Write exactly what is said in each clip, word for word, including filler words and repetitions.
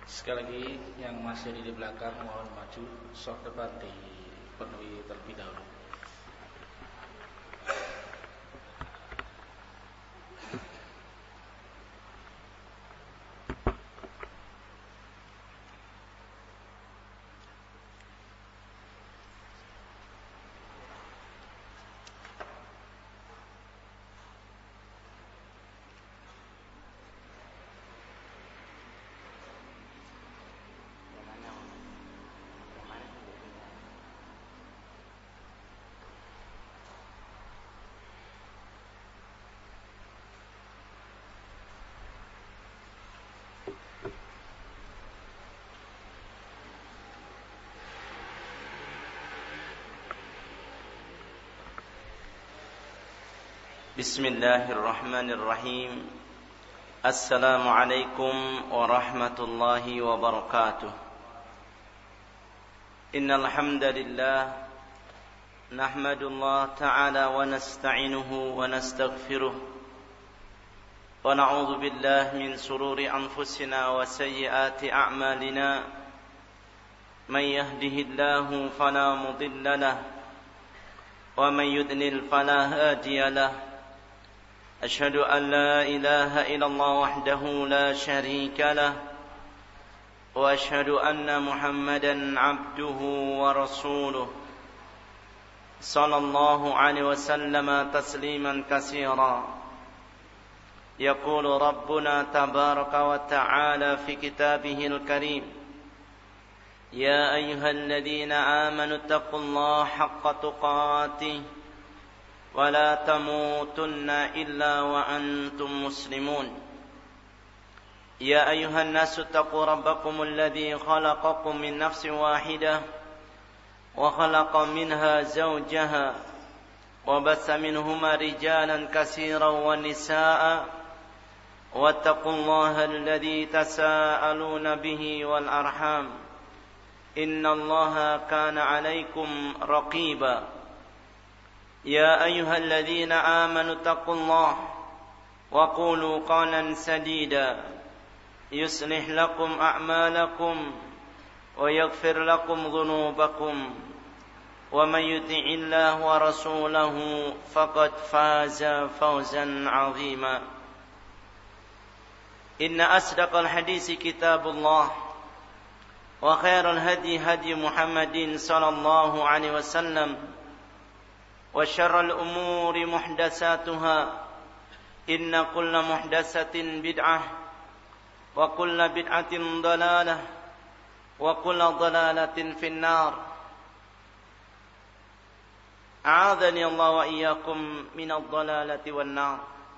Sekali lagi yang masih di belakang mohon maju, sok depan dipenuhi terlebih dahulu. Bismillahirrahmanirrahim. Assalamualaikum warahmatullahi wabarakatuh. Innal hamdalillah nahmadullah ta'ala wa nasta'inuhu wa nastaghfiruh wa na'udzu billahi min shururi anfusina wa sayyiati a'malina. Man yahdihillahu fala mudilla lahu wa man yudlil fala hadiya lahu. أشهد أن لا إله إلا الله وحده لا شريك له وأشهد أن محمدا عبده ورسوله صلى الله عليه وسلم تسليما كثيرا. يقول ربنا تبارك وتعالى في كتابه الكريم: يا أيها الذين آمنوا اتقوا الله حق تقاته ولا تموتن إلا وأنتم مسلمون. يا أيها الناس اتقوا ربكم الذي خلقكم من نفس واحدة وخلق منها زوجها وبث منهما رجالا كثيرا ونساء واتقوا الله الذي تساءلون به والأرحام إن الله كان عليكم رقيبا. يا أيها الذين آمنوا اتقوا الله وقولوا قولا سديدا يصلح لكم أعمالكم ويغفر لكم ذنوبكم ومن يطع الله ورسوله فقد فاز فوزا عظيما. إن أصدق الحديث كتاب الله وخير الهدي هدي محمد صلى الله عليه وسلم وشر الأمور محدثاتها إن كل محدثة بدعة وكل بدعة ضلالة وكل ضلالة في النار. أعاذني الله وإياكم من الضلالة والنار.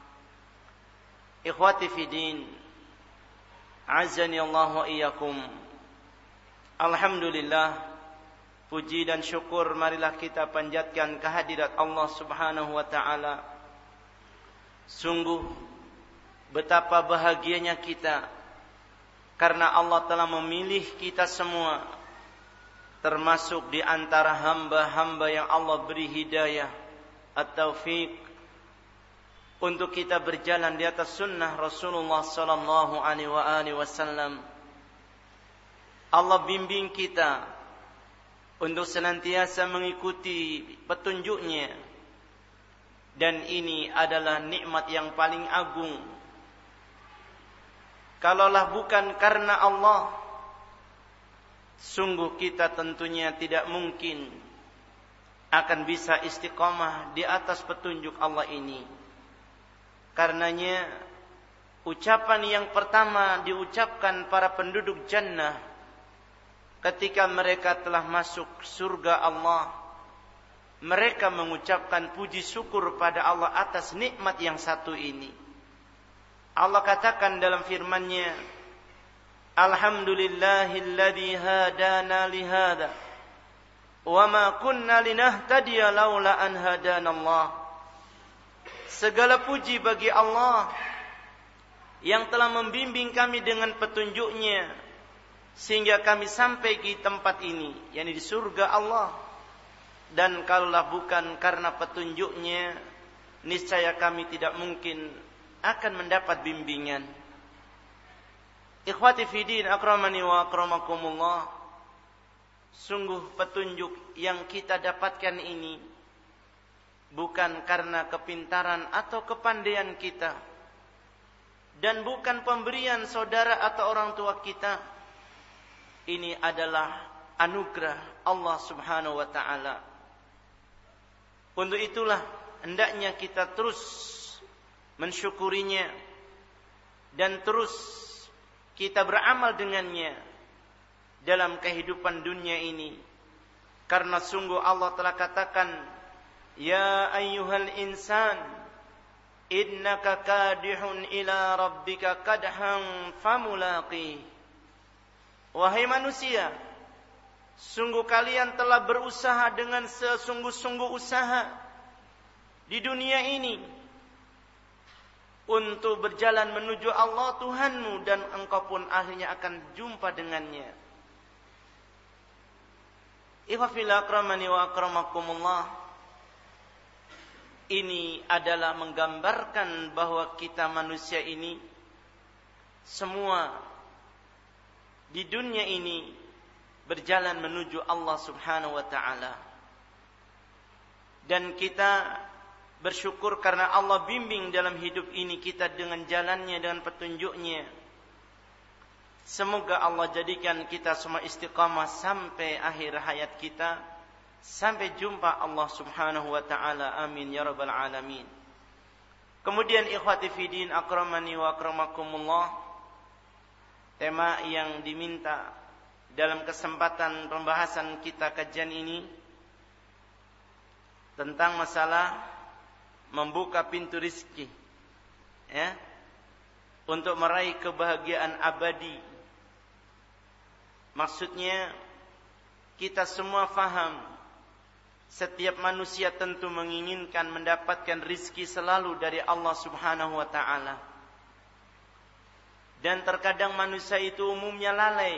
إخواتي في دين أعزني الله وإياكم. Alhamdulillah, puji dan syukur marilah kita panjatkan kehadirat Allah Subhanahu wa ta'ala. Sungguh betapa bahagianya kita karena Allah telah memilih kita semua termasuk di antara hamba-hamba yang Allah beri hidayah at-taufiq untuk kita berjalan di atas sunnah Rasulullah sallallahu alaihi wasallam. Allah bimbing kita untuk senantiasa mengikuti petunjuknya, dan ini adalah nikmat yang paling agung. Kalaulah bukan karena Allah, sungguh kita tentunya tidak mungkin akan bisa istiqamah di atas petunjuk Allah ini. Karenanya ucapan yang pertama diucapkan para penduduk jannah ketika mereka telah masuk surga Allah, mereka mengucapkan puji syukur pada Allah atas nikmat yang satu ini. Allah katakan dalam firman-Nya, Alhamdulillahilladzi hadana lihada wa ma kunna linahtadiya laula an hadanallah. Segala puji bagi Allah yang telah membimbing kami dengan petunjuk-Nya sehingga kami sampai di tempat ini, yakni di surga Allah. Dan kalaulah bukan karena petunjuk-Nya, niscaya kami tidak mungkin akan mendapat bimbingan. Ikhwati fi din, akramani wa akramakumullah. Sungguh petunjuk yang kita dapatkan ini bukan karena kepintaran atau kepandaian kita, dan bukan pemberian saudara atau orang tua kita. Ini adalah anugerah Allah Subhanahu wa taala. Untuk itulah hendaknya kita terus mensyukurinya dan terus kita beramal dengannya dalam kehidupan dunia ini. Karena sungguh Allah telah katakan, ya ayyuhal insan innaka kadihun ila rabbika kadhan famulaqi. Wahai manusia, sungguh kalian telah berusaha dengan sesungguh-sungguh usaha di dunia ini untuk berjalan menuju Allah Tuhanmu, dan engkau pun akhirnya akan jumpa dengannya. Ikhwafillah akramani wa akramakumullah. Ini adalah menggambarkan bahwa kita manusia ini semua di dunia ini berjalan menuju Allah Subhanahu wa taala. Dan kita bersyukur karena Allah bimbing dalam hidup ini kita dengan jalannya, dengan petunjuknya. Semoga Allah jadikan kita semua istiqamah sampai akhir hayat kita, sampai jumpa Allah Subhanahu wa taala. Amin ya rabbal alamin. Kemudian ikhwati fiddin, akramani wa akramakumullah. Tema yang diminta dalam kesempatan pembahasan kita kajian ini tentang masalah membuka pintu rizki, ya, untuk meraih kebahagiaan abadi. Maksudnya kita semua faham, setiap manusia tentu menginginkan mendapatkan rizki selalu dari Allah Subhanahu wa taala. Dan terkadang manusia itu umumnya lalai.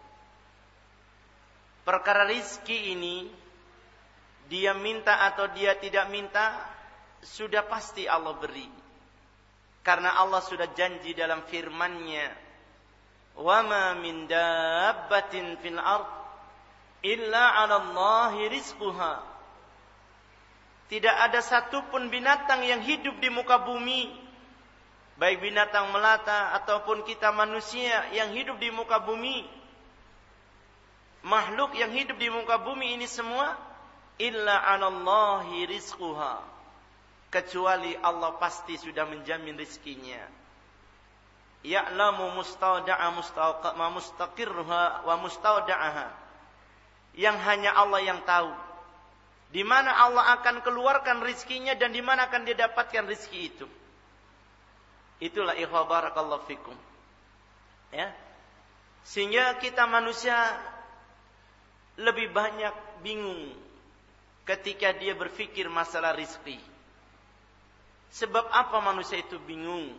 Perkara rizki ini, dia minta atau dia tidak minta, sudah pasti Allah beri. Karena Allah sudah janji dalam firman-Nya, "Wa ma min dabbatin fil ard illa 'ala Allahi rizquha." Tidak ada satupun binatang yang hidup di muka bumi, baik binatang melata ataupun kita manusia yang hidup di muka bumi, makhluk yang hidup di muka bumi ini semua, illa 'ala Allahi rizquha, kecuali Allah pasti sudah menjamin rizkinya. Ya'lamu mustauda'a mustaqirruha wa mustauda'aha. Yang hanya Allah yang tahu di mana Allah akan keluarkan rizkinya dan di mana akan dia dapatkan rizki itu. Itulah ikhwah barakallahu fikum. Ya. Sehingga kita manusia lebih banyak bingung ketika dia berfikir masalah rizki. Sebab apa manusia itu bingung?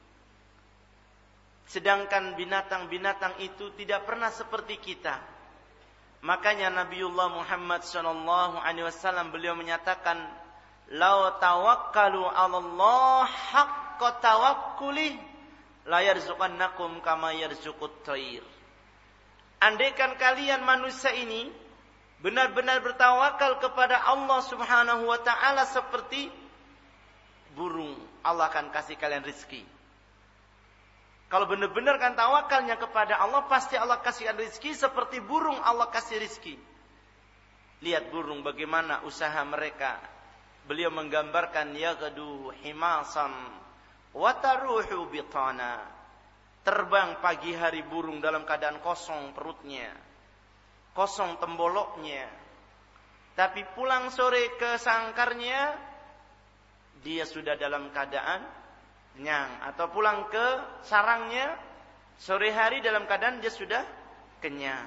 Sedangkan binatang-binatang itu tidak pernah seperti kita. Makanya Nabiullah Muhammad sallallahu alaihi wasallam beliau menyatakan, "Lau tawakkalu 'ala Allah haqqa tawakkuli la yarzuqannakum kama yarzuqut thair." Andaikan kalian manusia ini benar-benar bertawakal kepada Allah Subhanahu wa taala seperti burung, Allah akan kasih kalian rizki. Kalau benar-benar kan tawakalnya kepada Allah, pasti Allah kasihkan rizki seperti burung Allah kasih rizki. Lihat burung bagaimana usaha mereka. Beliau menggambarkan yaghdu himasan wa taruhu bitana. Terbang pagi hari burung dalam keadaan kosong perutnya, kosong temboloknya. Tapi pulang sore ke sangkarnya, dia sudah dalam keadaan kenyang, atau pulang ke sarangnya sore hari dalam keadaan dia sudah kenyang.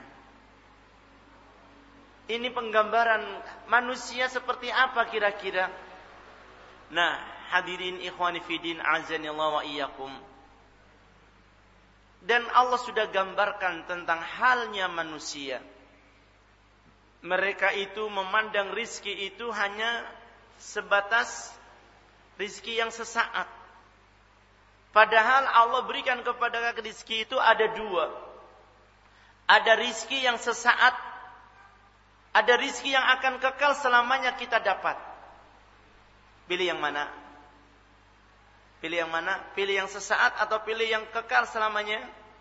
Ini penggambaran manusia seperti apa kira-kira. Nah, hadirin ikhwani fiddin azanillahu wa iyyakum. Dan Allah sudah gambarkan tentang halnya manusia. Mereka itu memandang rizki itu hanya sebatas rizki yang sesaat. Padahal Allah berikan kepada kita rizki itu ada dua. Ada rizki yang sesaat, ada rizki yang akan kekal selamanya kita dapat. Pilih yang mana? Pilih yang mana? Pilih yang sesaat atau pilih yang kekal selamanya?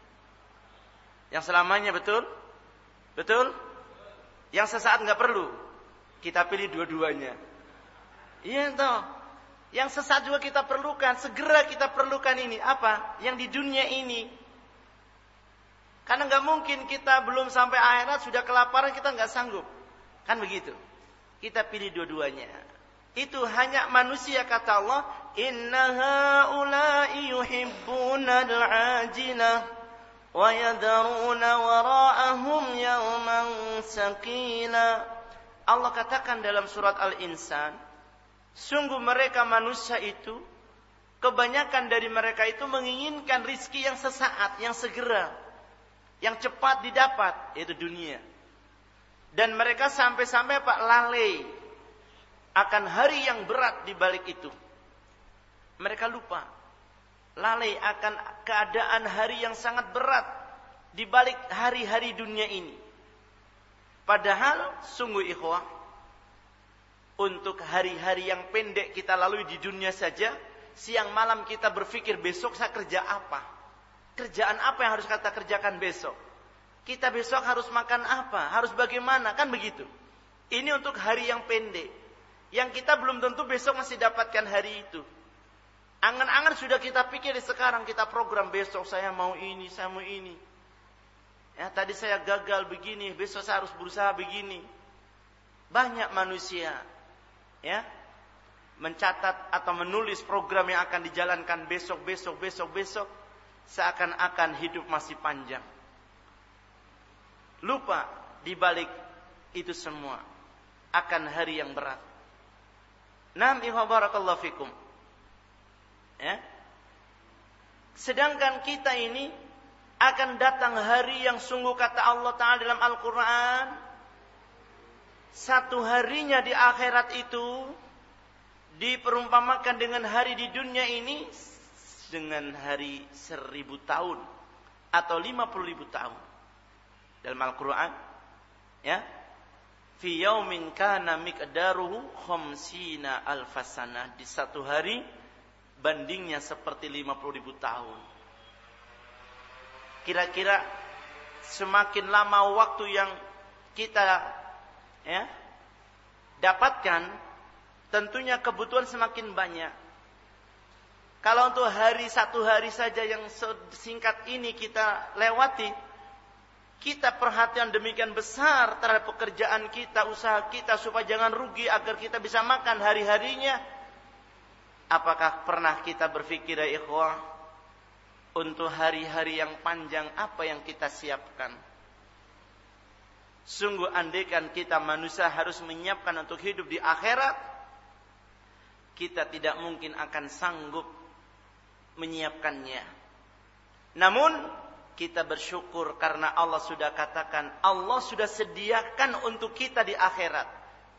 Yang selamanya, betul? Betul? Yang sesaat nggak perlu. Kita pilih dua-duanya. Iya toh. Yang sesaat juga kita perlukan. Segera kita perlukan ini. Apa? Yang di dunia ini. Karena nggak mungkin kita belum sampai akhirat sudah kelaparan, kita nggak sanggup. Kan begitu. Kita pilih dua-duanya. Itu hanya manusia, kata Allah. Inna haula'i yuhibbuna al-ajilah wa yadharuna wara'ahum yawman sakila. Allah katakan dalam surat Al-Insan, sungguh mereka manusia itu, kebanyakan dari mereka itu menginginkan rizki yang sesaat, yang segera, yang cepat didapat, yaitu dunia. Dan mereka sampai-sampai Pak lalai akan hari yang berat di balik itu. Mereka lupa, lalai akan keadaan hari yang sangat berat di balik hari-hari dunia ini. Padahal sungguh ikhwah, untuk hari-hari yang pendek kita lalui di dunia saja, siang malam kita berpikir besok saya kerja apa? Kerjaan apa yang harus kita kerjakan besok? Kita besok harus makan apa? Harus bagaimana? Kan begitu. Ini untuk hari yang pendek, yang kita belum tentu besok masih dapatkan hari itu. Angan-angan sudah kita pikir sekarang, kita program besok saya mau ini, saya mau ini. Ya, tadi saya gagal begini, besok saya harus berusaha begini. Banyak manusia ya mencatat atau menulis program yang akan dijalankan besok, besok, besok, besok, seakan-akan hidup masih panjang. Lupa di balik itu semua akan hari yang berat. Naam ikhwan barakallahu fikum. Ya. Sedangkan kita ini akan datang hari yang sungguh kata Allah Ta'ala dalam Al-Quran, satu harinya di akhirat itu diperumpamakan dengan hari di dunia ini dengan hari seribu tahun atau lima puluh ribu tahun. Dalam Al-Quran, ya, fi yaumin kana miqdaruhu khamsina alfasana, di satu hari bandingnya seperti lima puluh ribu tahun. Kira-kira semakin lama waktu yang kita ya dapatkan, tentunya kebutuhan semakin banyak. Kalau untuk hari satu hari saja yang singkat ini kita lewati, kita perhatian demikian besar terhadap pekerjaan kita, usaha kita supaya jangan rugi agar kita bisa makan hari-harinya. Apakah pernah kita berpikir ya ikhwah, untuk hari-hari yang panjang apa yang kita siapkan? Sungguh andaikan kita manusia harus menyiapkan untuk hidup di akhirat, kita tidak mungkin akan sanggup menyiapkannya. Namun kita bersyukur karena Allah sudah katakan, Allah sudah sediakan untuk kita di akhirat.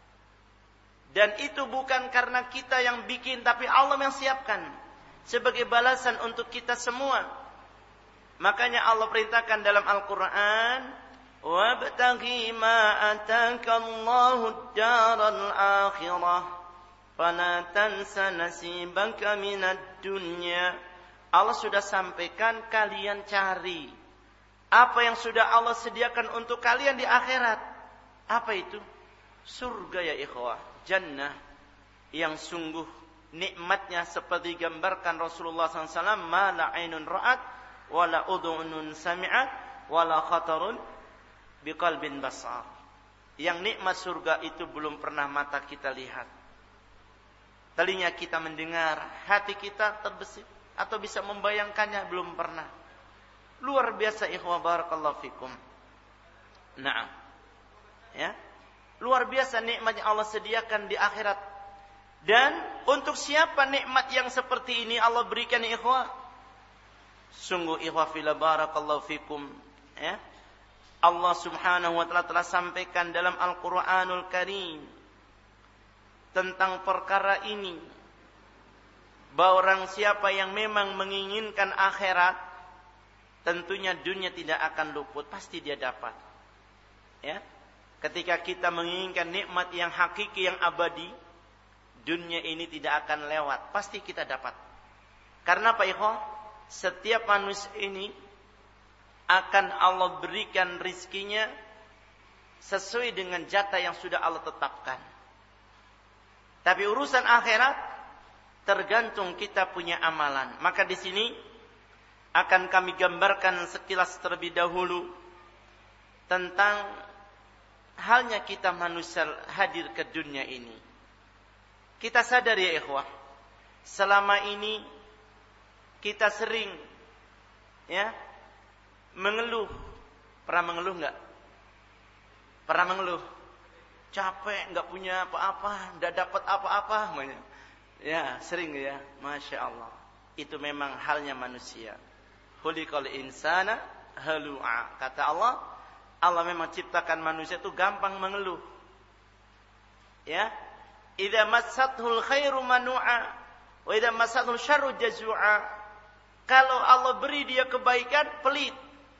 Dan itu bukan karena kita yang bikin, tapi Allah yang siapkan sebagai balasan untuk kita semua. Makanya Allah perintahkan dalam Al-Quran, وَابْتَغِي مَا أَتَاكَ اللَّهُ الدَّارَ الْآخِرَةَ فَلَا تَنْسَ نَصِيبَكَ مِنَ الدُّنْيَا. Allah sudah sampaikan, kalian cari apa yang sudah Allah sediakan untuk kalian di akhirat. Apa itu? Surga ya ikhwah, jannah yang sungguh nikmatnya seperti gambarkan Rasulullah sallallahu alaihi wasallam, ma la ainun ra'at wa la udhunun sami'at wa la khatarun biqalbin basar. Yang nikmat surga itu belum pernah mata kita lihat, telinga kita mendengar, hati kita terbesit atau bisa membayangkannya, belum pernah. Luar biasa ikhwah barakallahu fikum. Naam. Ya. Luar biasa nikmat yang Allah sediakan di akhirat. Dan untuk siapa nikmat yang seperti ini Allah berikan ikhwah? Sungguh ikhwah fillah barakallahu fikum, ya. Allah Subhanahu wa taala telah sampaikan dalam Al-Qur'anul Karim tentang perkara ini bahwa orang siapa yang memang menginginkan akhirat, tentunya dunia tidak akan luput, pasti dia dapat. Ya, ketika kita menginginkan nikmat yang hakiki, yang abadi, dunia ini tidak akan lewat, pasti kita dapat. Karena apa ikhwah? Setiap manusia ini akan Allah berikan rizkinya sesuai dengan jatah yang sudah Allah tetapkan. Tapi urusan akhirat tergantung kita punya amalan. Maka di sini akan kami gambarkan sekilas terlebih dahulu tentang halnya kita manusia hadir ke dunia ini. Kita sadar ya ikhwah, selama ini kita sering ya mengeluh. Pernah mengeluh enggak? Pernah mengeluh? Capek, enggak punya apa-apa, enggak dapat apa-apa. Ya, sering ya. Masya Allah. Itu memang halnya manusia. Khuliqal insana halu'a. Kata Allah, Allah memang ciptakan manusia itu gampang mengeluh. Ya. Idza massathul khairu manu'a wa idza massathul syarru jazu'a. Kalau Allah beri dia kebaikan, pelit.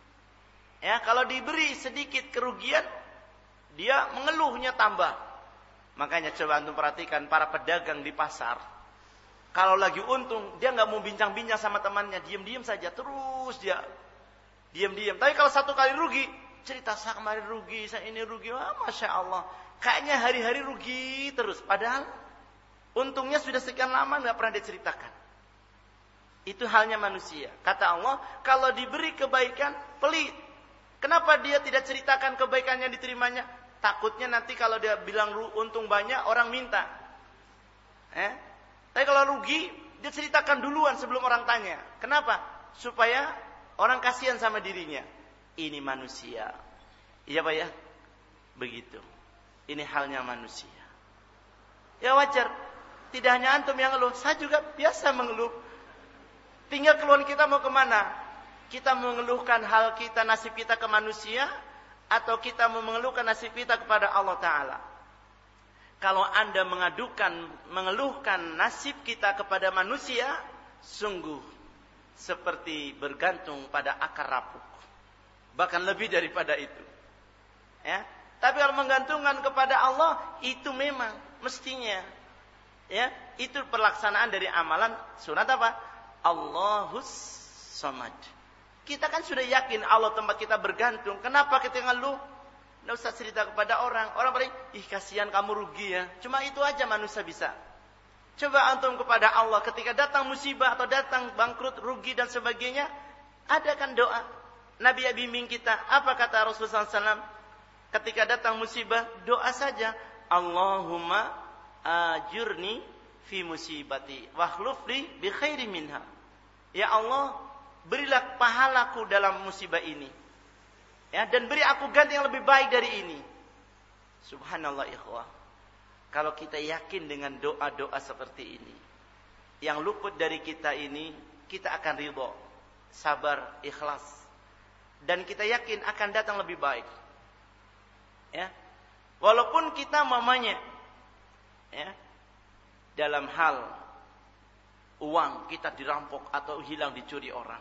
Ya, kalau diberi sedikit kerugian, dia mengeluhnya tambah. Makanya coba antum perhatikan para pedagang di pasar. Kalau lagi untung, dia nggak mau bincang-bincang sama temannya, diam-diam saja, terus dia diam-diam. Tapi kalau satu kali rugi, cerita saya kemarin rugi, saya ini rugi, wah, masya Allah. Kayaknya hari-hari rugi terus. Padahal untungnya sudah sekian lama nggak pernah diceritakan. Itu halnya manusia. Kata Allah, kalau diberi kebaikan, pelit. Kenapa dia tidak ceritakan kebaikan yang diterimanya? Takutnya nanti kalau dia bilang untung banyak, orang minta. Eh? Tapi kalau rugi, dia ceritakan duluan sebelum orang tanya. Kenapa? Supaya orang kasihan sama dirinya. Ini manusia. Iya Pak ya? Begitu. Ini halnya manusia. Ya wajar. Tidak hanya antum yang ngeluh. Saya juga biasa mengeluh. Tinggal keluhan kita mau kemana? Kita mengeluhkan hal kita, nasib kita ke manusia, atau kita mau mengeluhkan nasib kita kepada Allah Ta'ala. Kalau anda mengadukan, mengeluhkan nasib kita kepada manusia, sungguh seperti bergantung pada akar rapuk. Bahkan lebih daripada itu. Ya. Tapi kalau menggantungkan kepada Allah, itu memang mestinya. Ya, itu pelaksanaan dari amalan sunat apa? Allahus Samad. Kita kan sudah yakin Allah tempat kita bergantung. Kenapa kita ngeluh? Nggak usah cerita kepada orang. Orang paling, ih kasihan kamu rugi ya. Cuma itu aja manusia bisa. Coba antum kepada Allah ketika datang musibah atau datang bangkrut, rugi dan sebagainya. Adakan doa. Nabi bimbing kita. Apa kata Rasulullah shallallahu alaihi wasallam? Ketika datang musibah, doa saja. Allahumma ajurni fi musibati wakhlufli bi khairi minha. Ya Allah, berilah pahalaku dalam musibah ini. Ya, dan beri aku ganti yang lebih baik dari ini. Subhanallah ikhwah. Kalau kita yakin dengan doa-doa seperti ini, yang luput dari kita ini, kita akan ridho, sabar, ikhlas. Dan kita yakin akan datang lebih baik. Ya. Walaupun kita mamanya ya, dalam hal uang kita dirampok atau hilang dicuri orang.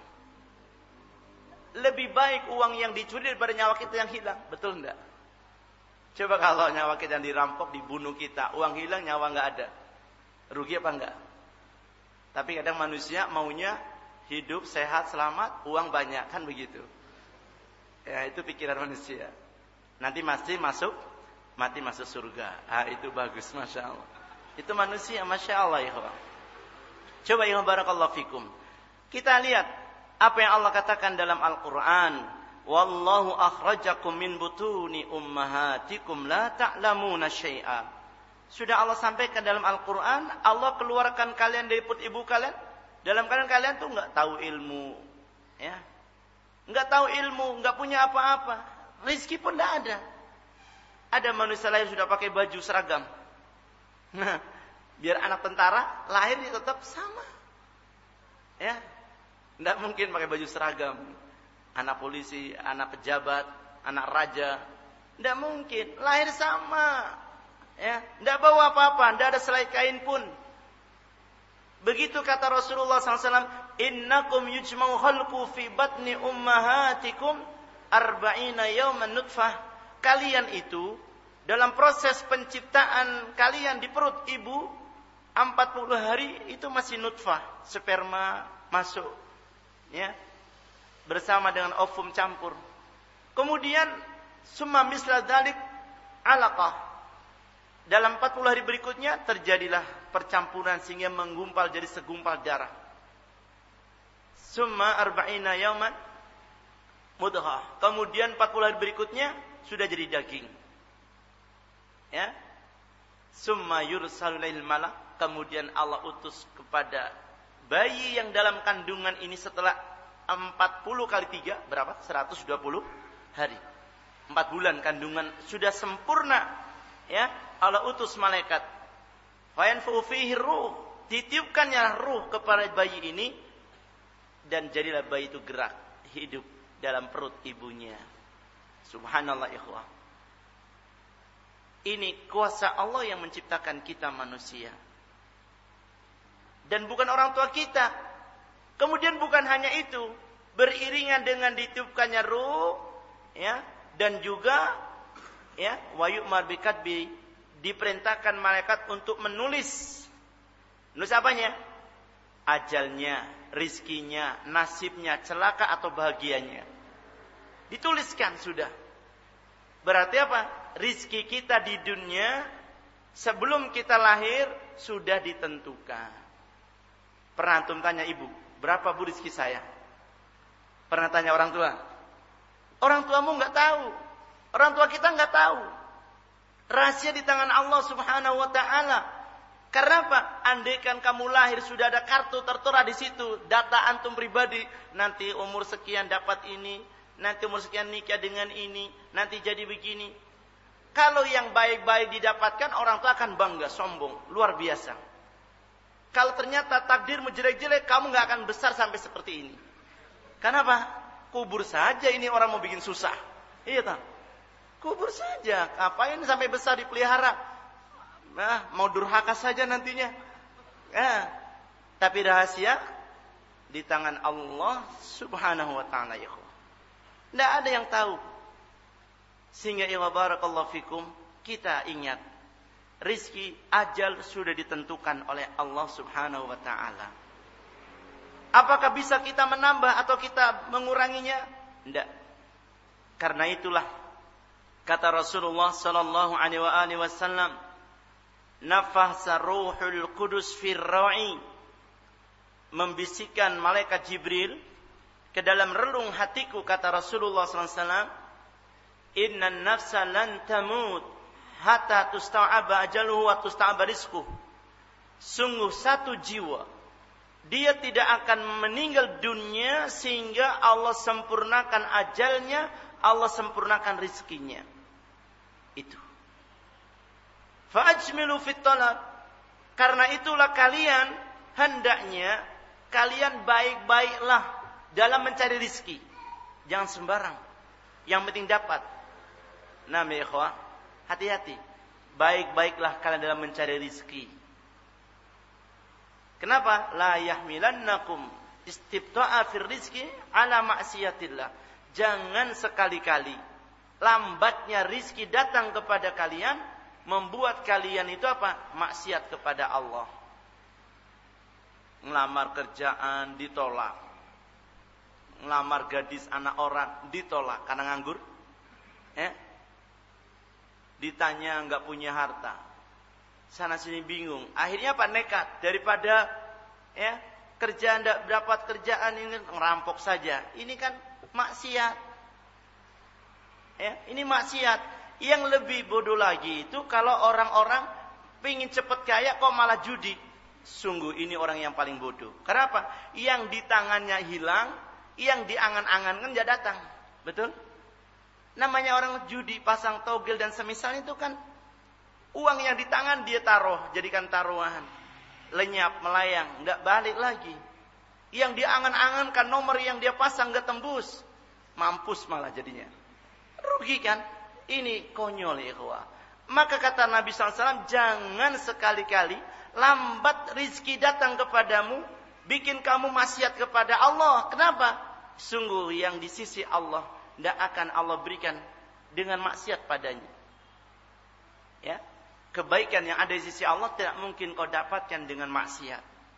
Lebih baik uang yang dicuri daripada nyawa kita yang hilang. Betul enggak? Coba kalau nyawa kita yang dirampok, dibunuh kita, uang hilang, nyawa enggak ada. Rugi apa enggak? Tapi kadang manusia maunya hidup, sehat, selamat, uang banyak. Kan begitu. Ya, itu pikiran manusia. Nanti mati masuk, mati masuk surga. Ah, itu bagus, Masya Allah. Itu manusia, Masya Allah ya. Coba ya barakallahu fikum. Kita lihat apa yang Allah katakan dalam Al-Quran. Wallahu akhrajakum min butuni ummahatikum la ta'lamuna syai'a. Sudah Allah sampaikan dalam Al-Quran, Allah keluarkan kalian dari perut ibu kalian. Dalam keadaan kalian tuh nggak tahu ilmu, ya, nggak tahu ilmu, nggak punya apa-apa, rezeki pun nggak ada. Ada manusia lain sudah pakai baju seragam. Nah, biar anak tentara lahirnya tetap sama, ya, nggak mungkin pakai baju seragam. Anak polisi, anak pejabat, anak raja, nggak mungkin lahir sama, ya, nggak bawa apa-apa, nggak ada selai kain pun. Begitu kata Rasulullah sallallahu alaihi wasallam, innakum yujma'u khalqu fi batni ummahatikum arba'ina yawman nutfah. Kalian itu dalam proses penciptaan kalian di perut ibu empat puluh hari itu masih nutfah, sperma masuk, ya, bersama dengan ovum campur. Kemudian summa misla dzalik alaqah. Dalam empat puluh hari berikutnya terjadilah percampuran sehingga menggumpal jadi segumpal darah. Summa arba'ina yauman mudghah. Kemudian empat puluh hari berikutnya sudah jadi daging. Ya. Summa yursalu ilaihil malak. Kemudian Allah utus kepada bayi yang dalam kandungan ini setelah empat puluh kali tiga berapa? seratus dua puluh hari. empat bulan kandungan sudah sempurna, ya. Allah utus malaikat. Fa yanfu fihi ruh, ditiupkannya ruh kepada bayi ini dan jadilah bayi itu gerak, hidup dalam perut ibunya. Subhanallah ikhwah. Ini kuasa Allah yang menciptakan kita manusia. Dan bukan orang tua kita. Kemudian bukan hanya itu, beriringan dengan ditiupkannya ruh, ya, dan juga, ya, wa yu'mar bikatbi, diperintahkan malaikat untuk menulis. Nulis apanya? Ajalnya, rizkinya, nasibnya, celaka atau bahagianya. Dituliskan sudah. Berarti apa? Rizki kita di dunia sebelum kita lahir sudah ditentukan. Pernah antum tanya ibu, berapa bu rizki saya? Pernah tanya orang tua? Orang tuamu nggak tahu. Orang tua kita nggak tahu. Rahasia di tangan Allah Subhanahu wa taala. Karena apa? Andaikan kamu lahir sudah ada kartu tertera di situ, data antum pribadi, nanti umur sekian dapat ini, nanti umur sekian nikah dengan ini, nanti jadi begini. Kalau yang baik-baik didapatkan, orang tua akan bangga, sombong, luar biasa. Kalau ternyata takdirmu jelek-jelek, kamu nggak akan besar sampai seperti ini. Kenapa? Kubur saja ini orang mau bikin susah. Iya tak? Kubur saja. Ngapain sampai besar dipelihara? Nah, mau durhaka saja nantinya. Nah, tapi rahasia di tangan Allah Subhanahu wa taala ya. Tidak ada yang tahu. Sehingga ya barakallahu fikum, kita ingat rizki ajal sudah ditentukan oleh Allah Subhanahu wa taala. Apakah bisa kita menambah atau kita menguranginya? Tidak. Karena itulah kata Rasulullah sallallahu alaihi wasallam, nafasa ruhul qudus fir ra'i, membisikkan malaikat Jibril ke dalam relung hatiku, kata Rasulullah sallallahu alaihi wasallam, innan nafsa lan tamut hatta tusta'aba ajaluhu wa tusta'aba rizquh. Sungguh satu jiwa, dia tidak akan meninggal dunia sehingga Allah sempurnakan ajalnya, Allah sempurnakan rizkinya. Itu. Fa'ajmilu fit talab. Karena itulah kalian hendaknya kalian baik-baiklah dalam mencari rizki. Jangan sembarang. Yang penting dapat. Nah, ya ikhwah, hati-hati. Baik-baiklah kalian dalam mencari rizki. Kenapa? La yahmilannakum istibta'a fir rizki ala ma'siyatillah. Jangan sekali-kali lambatnya rizki datang kepada kalian membuat kalian itu apa? Maksiat kepada Allah. Ngelamar kerjaan ditolak. Ngelamar gadis anak orang ditolak karena nganggur. Eh? Ditanya enggak punya harta. Sana sini bingung. Akhirnya apa? Nekat. Daripada ya, kerjaan enggak dapat kerjaan ini ngerampok saja. Ini kan maksiat. Ya, ini maksiat. Yang lebih bodoh lagi itu kalau orang-orang pengen cepat kaya kok malah judi. Sungguh ini orang yang paling bodoh. Kenapa? Yang di tangannya hilang, yang diangan-angankan dia datang. Betul? Namanya orang judi, pasang togel dan semisal itu kan uang yang di tangan dia taruh, jadikan taruhan. Lenyap, melayang, enggak balik lagi. Yang diangan-angankan nomor yang dia pasang enggak tembus. Mampus malah jadinya. Rugi kan? Ini konyol ya ikhwah. Maka kata Nabi sallallahu alaihi wasallam, jangan sekali-kali lambat rizki datang kepadamu, bikin kamu maksiat kepada Allah. Kenapa? Sungguh yang di sisi Allah tidak akan Allah berikan dengan maksiat padanya. Ya, kebaikan yang ada di sisi Allah tidak mungkin kau dapatkan dengan maksiat.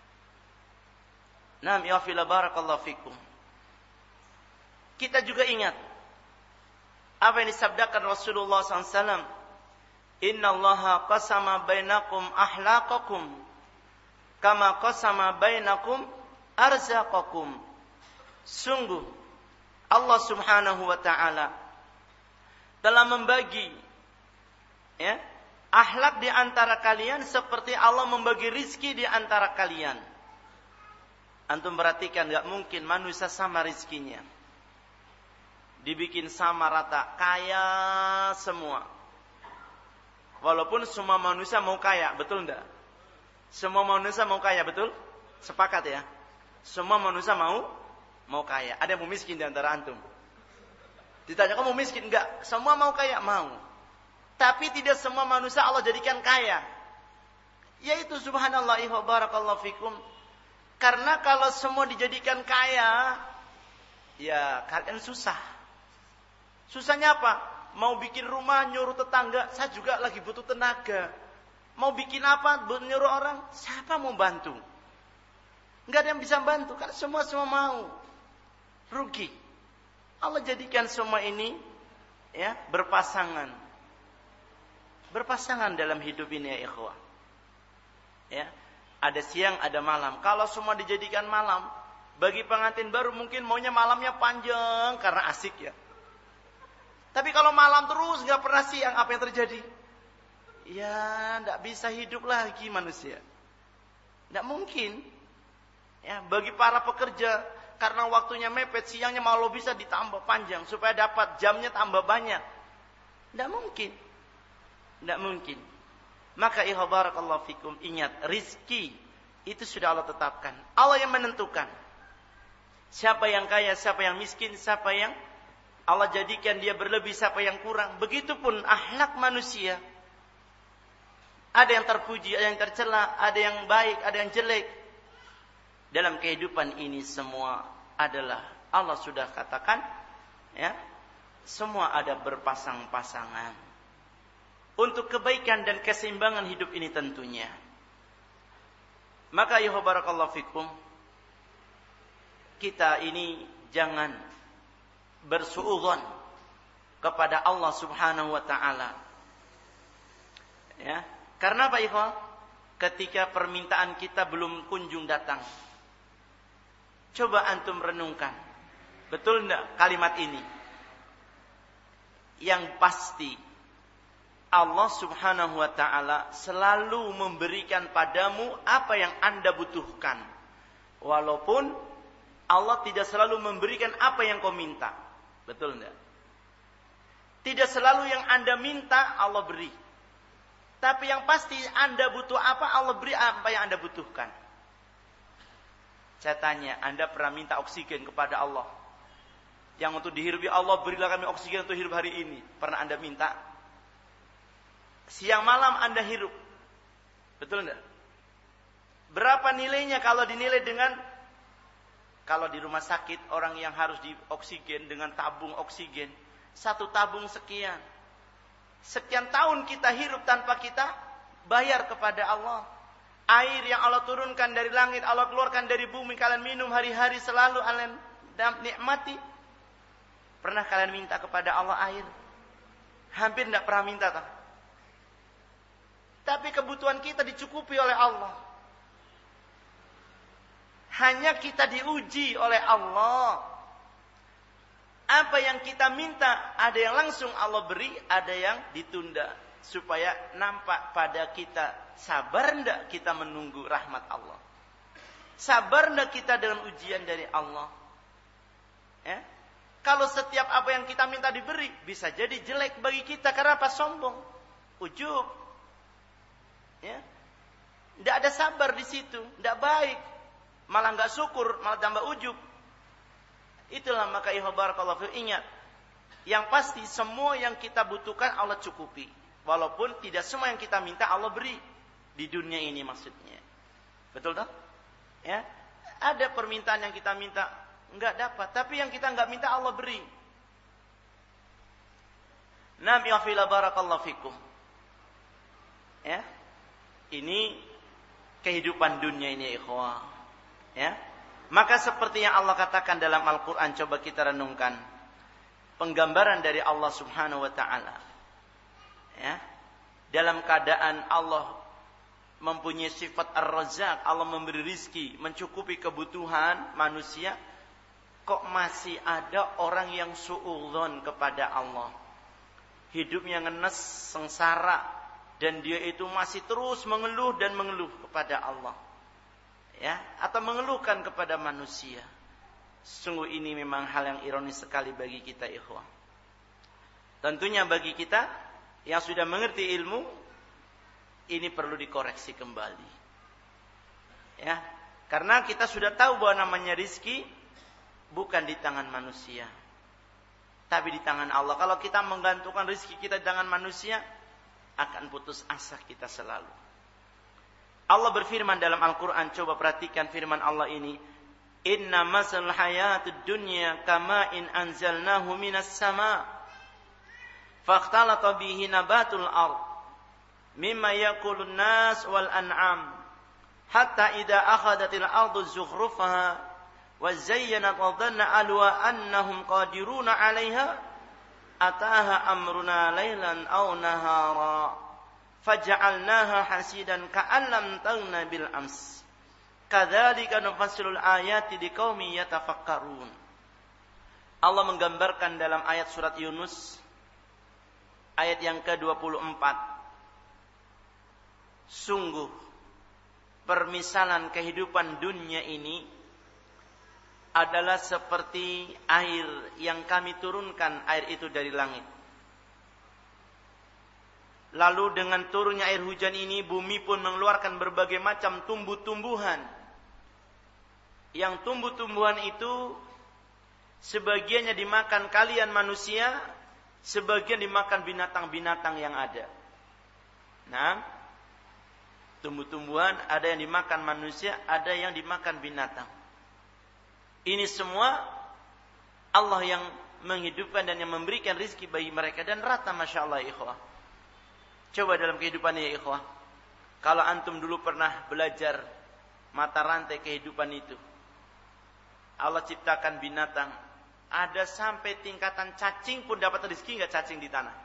Naam ya fila barakallahu fikum. Kita juga ingat apa yang disabdakan Rasulullah sallallahu alaihi wasallam, Inna Allaha qasama bainakum ahlaqakum kama qasama bainakum arzaqakum. Sungguh Allah subhanahu wa ta'ala telah membagi, ya, akhlak di antara kalian seperti Allah membagi rizki di antara kalian. Antum perhatikan, gak mungkin manusia sama rizkinya. Dibikin sama rata, kaya semua. Walaupun semua manusia mau kaya, betul enggak? Semua manusia mau kaya, betul? Sepakat ya? Semua manusia mau mau kaya. Ada yang mau miskin di antara antum? Ditanya, kamu mau miskin? Enggak. Semua mau kaya? Mau. Tapi tidak semua manusia Allah jadikan kaya. Yaitu subhanallah wa barakallahu fikum. Karena kalau semua dijadikan kaya, ya kalian susah. Susahnya apa? Mau bikin rumah nyuruh tetangga, saya juga lagi butuh tenaga. Mau bikin apa? Nyuruh orang, siapa mau bantu? Enggak ada yang bisa bantu, kan semua semua mau. Rugi. Allah jadikan semua ini, ya, berpasangan. Berpasangan dalam hidup ini ya ikhwah. Ya, ada siang, ada malam. Kalau semua dijadikan malam, bagi pengantin baru mungkin maunya malamnya panjang karena asik ya. Tapi kalau malam terus nggak pernah siang, apa yang terjadi? Ya, nggak bisa hidup lagi manusia. Nggak mungkin. Ya, bagi para pekerja, karena waktunya mepet, siangnya malah bisa ditambah panjang supaya dapat jamnya tambah banyak. Nggak mungkin. Nggak mungkin. Maka ikhwan barakallahu fikum, ingat, rizki itu sudah Allah tetapkan. Allah yang menentukan. Siapa yang kaya, siapa yang miskin, siapa yang Allah jadikan dia berlebih, siapa yang kurang. Begitupun akhlak manusia. Ada yang terpuji, ada yang tercela, ada yang baik, ada yang jelek. Dalam kehidupan ini semua adalah Allah sudah katakan, ya, semua ada berpasang-pasangan. Untuk kebaikan dan keseimbangan hidup ini tentunya. Maka ya barakallahu fikum, kita ini jangan bersuudzon kepada Allah subhanahu wa ta'ala. Ya, karena apa ikhwan? Ketika permintaan kita belum kunjung datang. Coba antum renungkan. Betul enggak kalimat ini? Yang pasti Allah subhanahu wa ta'ala selalu memberikan padamu apa yang anda butuhkan. Walaupun Allah tidak selalu memberikan apa yang kau minta. Betul enggak? Tidak selalu yang anda minta Allah beri. Tapi yang pasti anda butuh apa, Allah beri apa yang anda butuhkan. Saya tanya, anda pernah minta oksigen kepada Allah? Yang untuk dihirupi Allah, berilah kami oksigen untuk hidup hari ini. Pernah anda minta? Siang malam anda hirup. Betul enggak? Berapa nilainya kalau dinilai dengan, kalau di rumah sakit orang yang harus di oksigen dengan tabung oksigen, satu tabung sekian. Sekian tahun kita hirup tanpa kita bayar kepada Allah. Air yang Allah turunkan dari langit, Allah keluarkan dari bumi, kalian minum hari-hari selalu kalian nikmati. Pernah kalian minta kepada Allah air? Hampir tidak pernah minta tak? Tapi kebutuhan kita dicukupi oleh Allah. Hanya kita diuji oleh Allah. Apa yang kita minta, ada yang langsung Allah beri, ada yang ditunda. Supaya nampak pada kita, sabar enggak kita menunggu rahmat Allah? Sabar enggak kita dengan ujian dari Allah? Ya? Kalau setiap apa yang kita minta diberi, bisa jadi jelek bagi kita. Karena apa? Sombong, ujub. Ya, tidak ada sabar di situ, tidak baik, malah nggak syukur, malah tambah ujub. Itulah maka ikhwan barakallahu fikum, ingat, yang pasti semua yang kita butuhkan Allah cukupi, walaupun tidak semua yang kita minta Allah beri. di dunia ini maksudnya. Betul tak? Ya, ada permintaan yang kita minta enggak dapat, tapi yang kita enggak minta Allah beri. Nabi wa fila barakallahu fikum. Ya. Ini kehidupan dunia ini ya ikhwah. Ya. Maka seperti yang Allah katakan dalam Al-Qur'an, coba kita renungkan. Penggambaran dari Allah Subhanahu wa taala. Ya. Dalam keadaan Allah mempunyai sifat Ar-Razzaq, Allah memberi rizki, mencukupi kebutuhan manusia, kok masih ada orang yang suudzon kepada Allah. Hidupnya ngenes, sengsara, dan dia itu masih terus mengeluh dan mengeluh kepada Allah. Ya, atau mengeluhkan kepada manusia. Sungguh ini memang hal yang ironis sekali bagi kita ikhwah. Tentunya bagi kita yang sudah mengerti ilmu, ini perlu dikoreksi kembali. Ya, karena kita sudah tahu bahwa namanya rizki bukan di tangan manusia, tapi di tangan Allah. Kalau kita menggantungkan rizki kita di tangan manusia, akan putus asa kita selalu. Allah berfirman dalam Al-Quran, coba perhatikan firman Allah ini. Inna masal hayatud dunya kama'in anzalnahu minas sama' fakhtalata bihi nabatul ard mimma yakulun nas wal an'am hatta idha akhadatil ardu zukhrufaha wa zayyanat wa dhanna alwa annahum qadiruna 'alaiha ataha amruna laylan aw nahara faj'alnaha hasidan ka'an lam taghna bil ams kadzalika nufassilul ayati liqaumin yatafakkarun. Allah menggambarkan dalam ayat surat Yunus ayat yang ke dua puluh empat, sungguh permisalan kehidupan dunia ini adalah seperti air yang kami turunkan, air itu dari langit. Lalu dengan turunnya air hujan ini, bumi pun mengeluarkan berbagai macam tumbuh-tumbuhan. Yang tumbuh-tumbuhan itu sebagiannya dimakan kalian manusia, sebagian dimakan binatang-binatang yang ada. Nah, tumbuh-tumbuhan ada yang dimakan manusia, ada yang dimakan binatang. Ini semua Allah yang menghidupkan dan yang memberikan rizki bagi mereka, dan rata masya Allah ikhwah. Coba dalam kehidupan ya ikhwah, kalau antum dulu pernah belajar mata rantai kehidupan itu, Allah ciptakan binatang, ada sampai tingkatan cacing pun dapat rizki nggak? Cacing di tanah,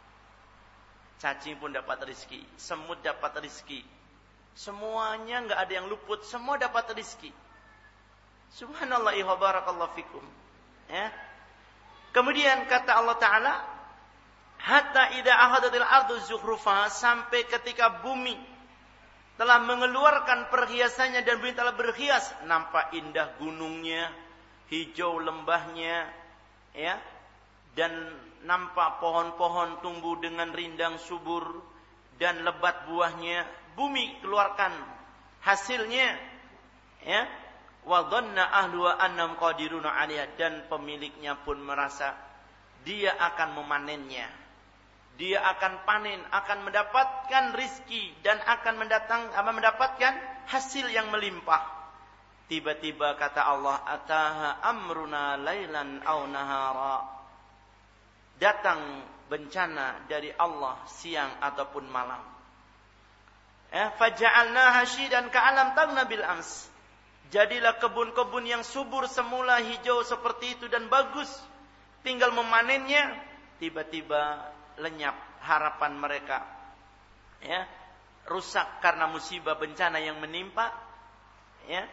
cacing pun dapat rizki, semut dapat rizki, semuanya nggak ada yang luput, semua dapat rizki. Subhanallah wa barakallahu fikum. Ya. Kemudian kata Allah Ta'ala, hatta idza akhadatil ardu zukhrufaha, sampai ketika bumi telah mengeluarkan perhiasannya dan bumi telah berhias, nampak indah gunungnya, hijau lembahnya, ya, dan nampak pohon-pohon tumbuh dengan rindang subur dan lebat buahnya. Bumi keluarkan hasilnya, ya. Wa dhanna ahluha annahum qadiruna 'alaiha, dan pemiliknya pun merasa dia akan memanennya. Dia akan panen, akan mendapatkan rizki dan akan mendatang apa mendapatkan hasil yang melimpah. Tiba-tiba kata Allah, ataha amruna lailan aw nahara. Datang bencana dari Allah siang ataupun malam. Eh, faja'alna hasyidan ka'alam tagna bil ams. Jadilah kebun-kebun yang subur semula hijau seperti itu dan bagus, tinggal memanennya, tiba-tiba lenyap harapan mereka. Ya, rusak karena musibah bencana yang menimpa. Ya,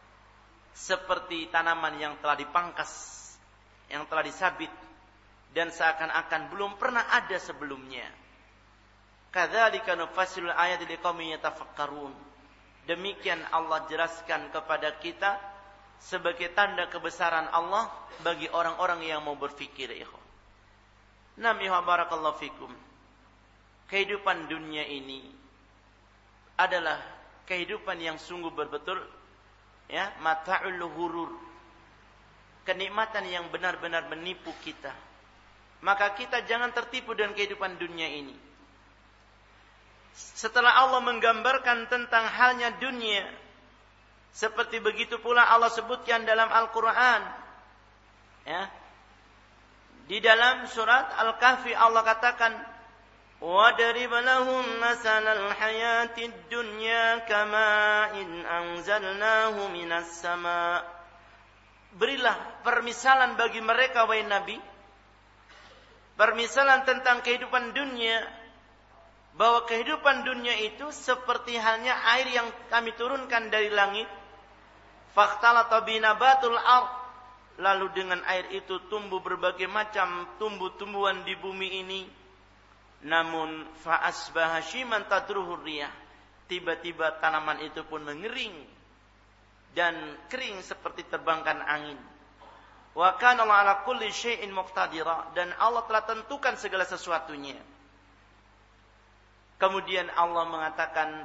seperti tanaman yang telah dipangkas, yang telah disabit, dan seakan-akan belum pernah ada sebelumnya. Kadzalika nufassilul ayati liqaumin yatafakkarun. Demikian Allah jelaskan kepada kita sebagai tanda kebesaran Allah bagi orang-orang yang mau berfikir. Nami wa barakallahu fikum. Kehidupan dunia ini adalah kehidupan yang sungguh berbetul, ya, mata'ul hurur. Kenikmatan yang benar-benar menipu kita. Maka kita jangan tertipu dengan kehidupan dunia ini. setelah Allah menggambarkan tentang halnya dunia, seperti begitu pula Allah sebutkan dalam Al-Quran. Ya. Di dalam surat Al-Kahfi Allah katakan, وَدَرِبَ لَهُمْ مَثَلَ الْحَيَاةِ الدُّنْيَا كَمَاءٍ أَنْزَلْنَاهُ مِنَ السَّمَاءِ. Berilah permisalan bagi mereka, wahai Nabi, permisalan tentang kehidupan dunia, bahwa kehidupan dunia itu seperti halnya air yang kami turunkan dari langit. Fakhtalata binabatul ard, lalu dengan air itu tumbuh berbagai macam tumbuh-tumbuhan di bumi ini. Namun fa asbaha syiman tadruhur riyah, tiba-tiba tanaman itu pun mengering dan kering seperti terbangkan angin. Wa kana ala kulli syai'in muqtadira, dan Allah telah tentukan segala sesuatunya. Kemudian Allah mengatakan,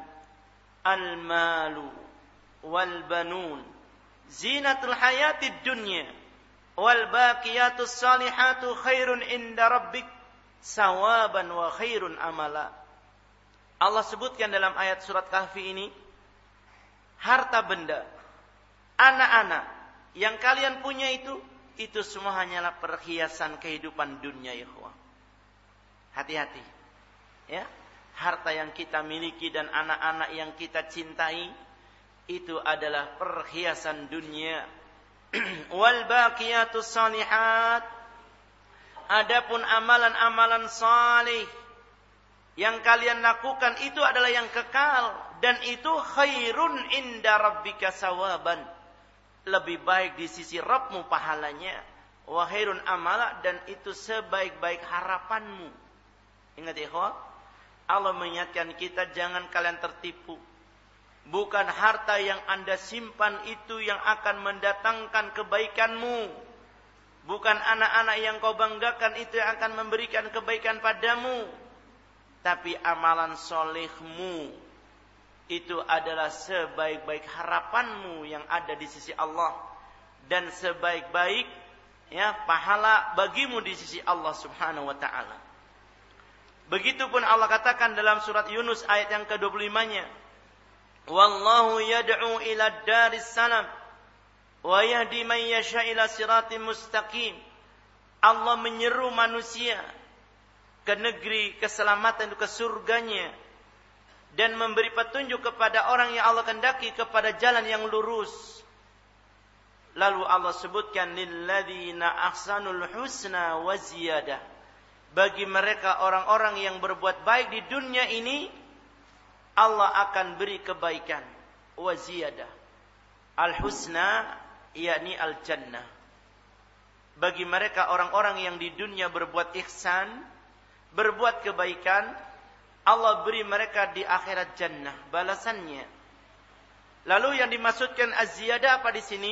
al-malu wal banun zinatul hayatid dunya wal baqiyatus salihatu khairun inda rabbik sawaban wa khairun amala. Allah sebutkan dalam ayat surat Kahfi ini, harta benda, anak-anak yang kalian punya itu, itu semua hanyalah perhiasan kehidupan dunia, ikhwah. Hati-hati. Ya, harta yang kita miliki dan anak-anak yang kita cintai itu adalah perhiasan dunia. Wal baqiyatus salihat, adapun amalan-amalan salih yang kalian lakukan itu adalah yang kekal, dan itu khairun inda rabbika sawaban, lebih baik di sisi Rabbmu pahalanya, wa khairun amala, dan itu sebaik-baik harapanmu. Ingat ya, ikhwah, Allah mengingatkan kita, jangan kalian tertipu. Bukan harta yang Anda simpan itu yang akan mendatangkan kebaikanmu. Bukan anak-anak yang kau banggakan itu yang akan memberikan kebaikan padamu. Tapi amalan solehmu itu adalah sebaik-baik harapanmu yang ada di sisi Allah. Dan sebaik-baik ya pahala bagimu di sisi Allah subhanahu wa ta'ala. Begitupun Allah katakan dalam surat Yunus ayat yang kedua puluh lima-nya. Wallahu yad'u ila daris salam wa yahdi man yasha ila siratim mustaqim. Allah menyeru manusia ke negeri keselamatan, ke surganya, dan memberi petunjuk kepada orang yang Allah kehendaki kepada jalan yang lurus. Lalu Allah sebutkan lilladzina ahsanul husna wa ziyadah. Bagi mereka orang-orang yang berbuat baik di dunia ini, Allah akan beri kebaikan wa ziyadah. Al-husna yakni al-jannah. Bagi mereka orang-orang yang di dunia berbuat ihsan, berbuat kebaikan, Allah beri mereka di akhirat jannah balasannya. Lalu yang dimaksudkan az-ziyadah apa di sini?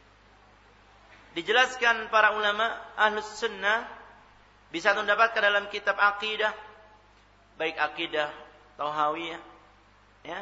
Dijelaskan para ulama Ahlus Sunnah, bisa mendapatkan dalam kitab akidah, baik akidah Tauhawiyah, ya,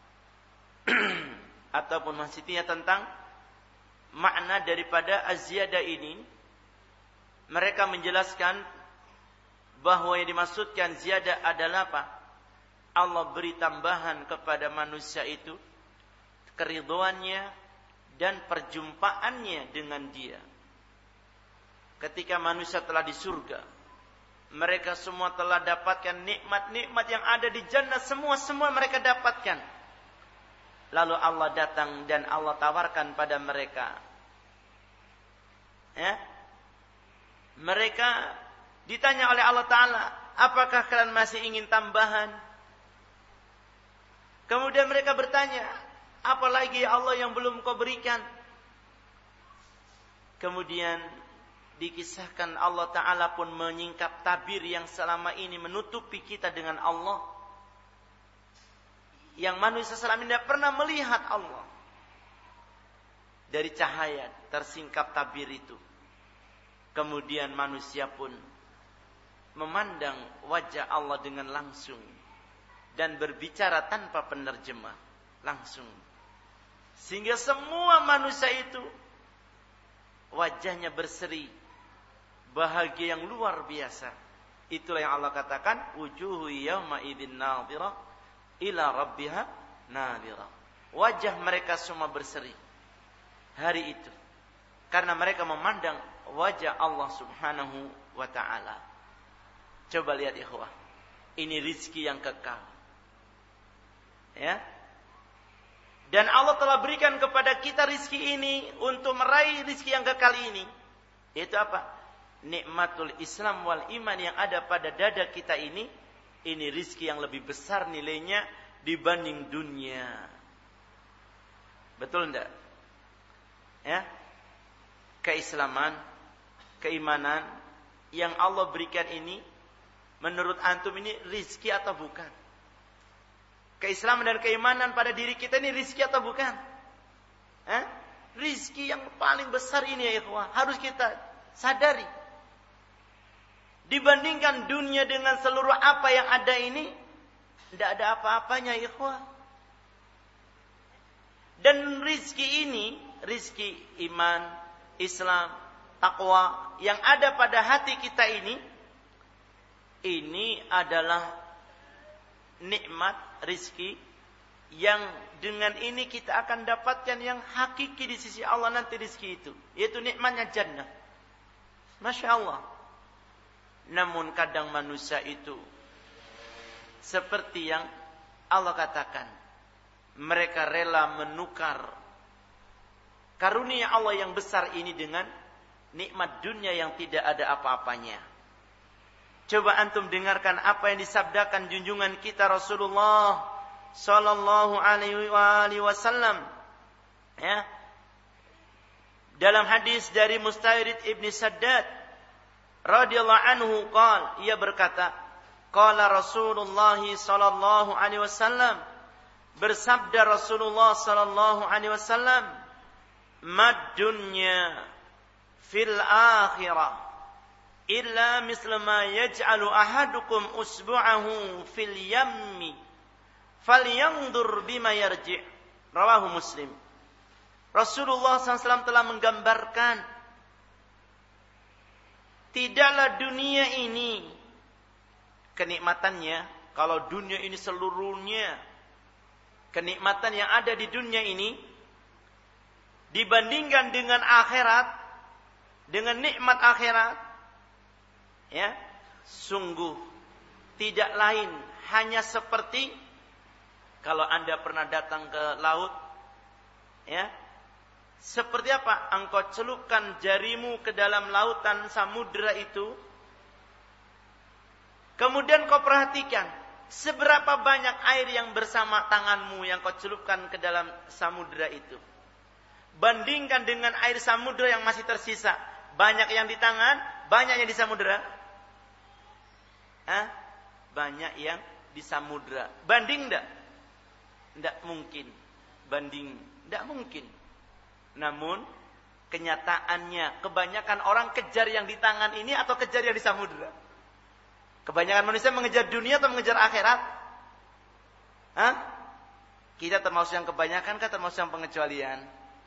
ataupun Wasithiyah, tentang makna daripada az-ziyadah ini. Mereka menjelaskan bahwa yang dimaksudkan ziyadah adalah apa? Allah beri tambahan kepada manusia itu keridhoannya dan perjumpaannya dengan Dia. Ketika manusia telah di surga, mereka semua telah dapatkan nikmat-nikmat yang ada di jannah, semua-semua mereka dapatkan. Lalu Allah datang dan Allah tawarkan pada mereka. Ya? Mereka ditanya oleh Allah Ta'ala, apakah kalian masih ingin tambahan? Kemudian mereka bertanya, apalagi ya Allah yang belum kau berikan? Kemudian dikisahkan Allah Ta'ala pun menyingkap tabir yang selama ini menutupi kita dengan Allah. Yang manusia selama ini tidak pernah melihat Allah. Dari cahaya tersingkap tabir itu. Kemudian manusia pun memandang wajah Allah dengan langsung. Dan berbicara tanpa penerjemah. Langsung. Sehingga semua manusia itu wajahnya berseri. Bahagia yang luar biasa. Itulah yang Allah katakan, wujuhu yawma idzin nadhirah ila rabbiha nadhira. Wajah mereka semua berseri hari itu karena mereka memandang wajah Allah Subhanahu wa taala. Coba lihat ikhwah, ini rizki yang kekal. Ya. Dan Allah telah berikan kepada kita rizki ini untuk meraih rizki yang kekal ini. Itu apa? Nikmatul Islam wal iman yang ada pada dada kita ini. Ini rizki yang lebih besar nilainya dibanding dunia. Betul enggak? Ya. Keislaman, keimanan yang Allah berikan ini, menurut antum ini rizki atau bukan? Keislaman dan keimanan pada diri kita ini rizki atau bukan? Eh? Rizki yang paling besar ini ya ikhwah, harus kita sadari. Dibandingkan dunia dengan seluruh apa yang ada ini, tidak ada apa-apanya ikhwah. Dan rizki ini, rizki iman, Islam, takwa yang ada pada hati kita ini, ini adalah nikmat rizki yang dengan ini kita akan dapatkan yang hakiki di sisi Allah nanti rizki itu, yaitu nikmatnya jannah. Masya Allah. Namun kadang manusia itu seperti yang Allah katakan, mereka rela menukar karunia Allah yang besar ini dengan nikmat dunia yang tidak ada apa-apanya. Coba antum dengarkan apa yang disabdakan junjungan kita Rasulullah sallallahu alaihi wasallam. Ya. Dalam hadis dari Mustairid Ibn Saddad radhiyallahu anhu qala, ia berkata, qala Rasulullah sallallahu alaihi wasallam, bersabda Rasulullah sallallahu alaihi wasallam, mad dunya fil akhirah illa misla ma yaj'alu ahadukum usbu'ahu fil yammi falyanzur bima yarji'. Rawahu Muslim. Rasulullah shallallahu alaihi wasallam telah menggambarkan, tidaklah dunia ini kenikmatannya, kalau dunia ini seluruhnya kenikmatan yang ada di dunia ini dibandingkan dengan akhirat, dengan nikmat akhirat, ya, sungguh tidak lain hanya seperti kalau Anda pernah datang ke laut, ya, seperti apa? Engkau celupkan jarimu ke dalam lautan samudera itu, kemudian kau perhatikan seberapa banyak air yang bersama tanganmu yang kau celupkan ke dalam samudera itu. Bandingkan dengan air samudera yang masih tersisa, banyak yang di tangan, banyak yang di samudera. Hah? Banyak yang di samudera. Banding enggak? Enggak mungkin. Banding enggak mungkin. Namun kenyataannya kebanyakan orang kejar yang di tangan ini atau kejar yang di samudera? Kebanyakan manusia mengejar dunia atau mengejar akhirat? Hah? Kita termasuk yang kebanyakan kan termasuk yang pengecualian?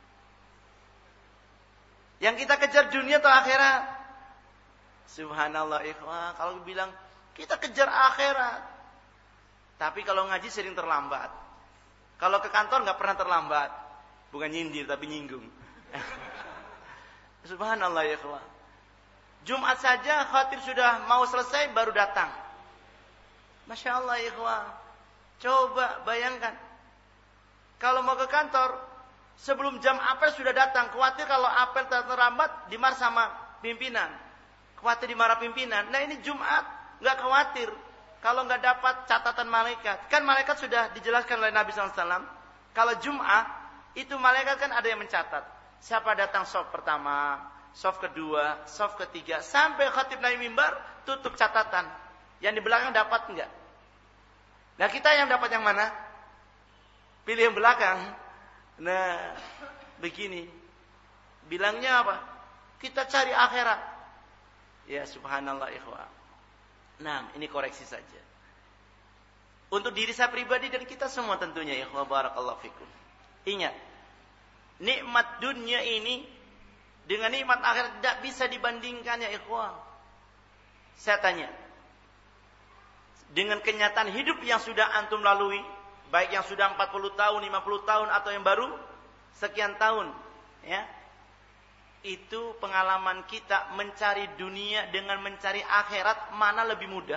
Yang kita kejar dunia atau akhirat? Subhanallah ikhwah, kalau bilang kita kejar akhirat, tapi kalau ngaji sering terlambat. Kalau ke kantor nggak pernah terlambat. Bukan nyindir tapi nyinggung. Subhanallah ya ikhwah. Jumat saja khatib sudah mau selesai baru datang. Masya Allah ya ikhwah. Coba bayangkan, kalau mau ke kantor sebelum jam apel sudah datang. Khawatir kalau apel terlambat dimarah sama pimpinan. Khawatir dimarah pimpinan. Nah ini Jumat nggak khawatir kalau nggak dapat catatan malaikat. Kan malaikat sudah dijelaskan oleh Nabi shallallahu alaihi wasallam. Kalau Jum'ah itu malaikat kan ada yang mencatat. Siapa datang shaf pertama, shaf kedua, shaf ketiga, sampai khatib naik mimbar tutup catatan. Yang di belakang dapat nggak? Nah kita yang dapat yang mana? Pilih yang belakang. Nah begini, bilangnya apa? Kita cari akhirat. Ya subhanallah ikhwah. Nah, ini koreksi saja. Untuk diri saya pribadi dan kita semua tentunya ya, barakallahu fikum. Ingat, nikmat dunia ini dengan nikmat akhirat tidak bisa dibandingkan ya ikhwah. Saya tanya, dengan kenyataan hidup yang sudah antum lalui, baik yang sudah empat puluh tahun, lima puluh tahun atau yang baru sekian tahun, ya. Itu pengalaman kita mencari dunia dengan mencari akhirat, mana lebih mudah?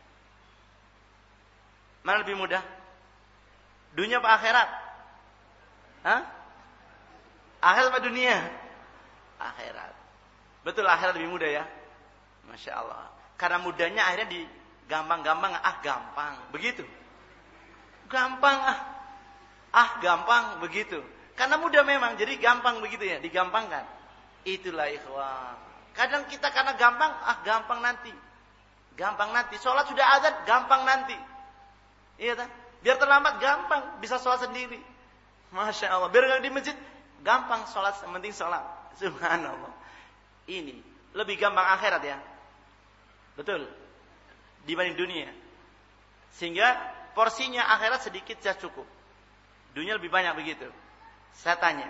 Mana lebih mudah? Dunia apa akhirat? Hah? Akhirat apa dunia? Akhirat. Betul, akhirat lebih mudah ya. Masya Allah. Karena mudahnya akhirnya di gampang-gampang, ah gampang, begitu. Gampang ah, ah gampang, begitu. Karena mudah memang, jadi gampang begitu ya, digampangkan. Itulah ikhwan. Kadang kita karena gampang, ah gampang nanti. Gampang nanti. Sholat sudah azan, gampang nanti. Iya kan? Biar terlambat, gampang. Bisa sholat sendiri. Masya Allah. Biar nggak di masjid, gampang sholat, yang penting sholat. Subhanallah. Ini lebih gampang akhirat ya. Betul. Dibanding dunia. Sehingga porsinya akhirat sedikit saja cukup. Dunia lebih banyak begitu. Saya tanya,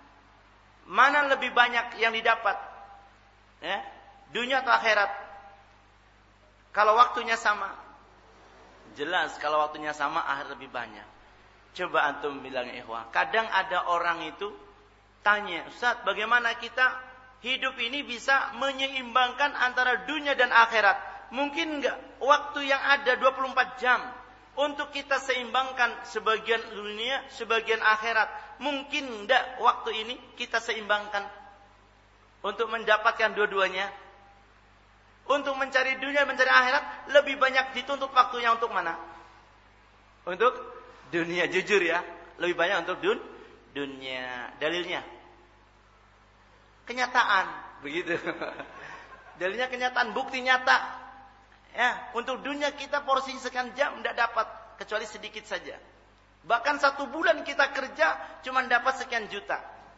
mana lebih banyak yang didapat? Ya? Dunia atau akhirat? Kalau waktunya sama, jelas kalau waktunya sama akhirat lebih banyak. Coba antum bilang ikhwah. Kadang ada orang itu tanya, Ustaz, bagaimana kita hidup ini bisa menyeimbangkan antara dunia dan akhirat? Mungkin enggak waktu yang ada dua puluh empat jam untuk kita seimbangkan sebagian dunia, sebagian akhirat? Mungkin enggak waktu ini kita seimbangkan untuk mendapatkan dua-duanya? Untuk mencari dunia, mencari akhirat, lebih banyak dituntut waktunya untuk mana? Untuk dunia, jujur ya. Lebih banyak untuk dun, dunia. Dalilnya? Kenyataan. Begitu. Dalilnya kenyataan, bukti nyata. Ya, untuk dunia kita porsi sekian jam tidak dapat, kecuali sedikit saja. Bahkan satu bulan kita kerja cuma dapat sekian juta.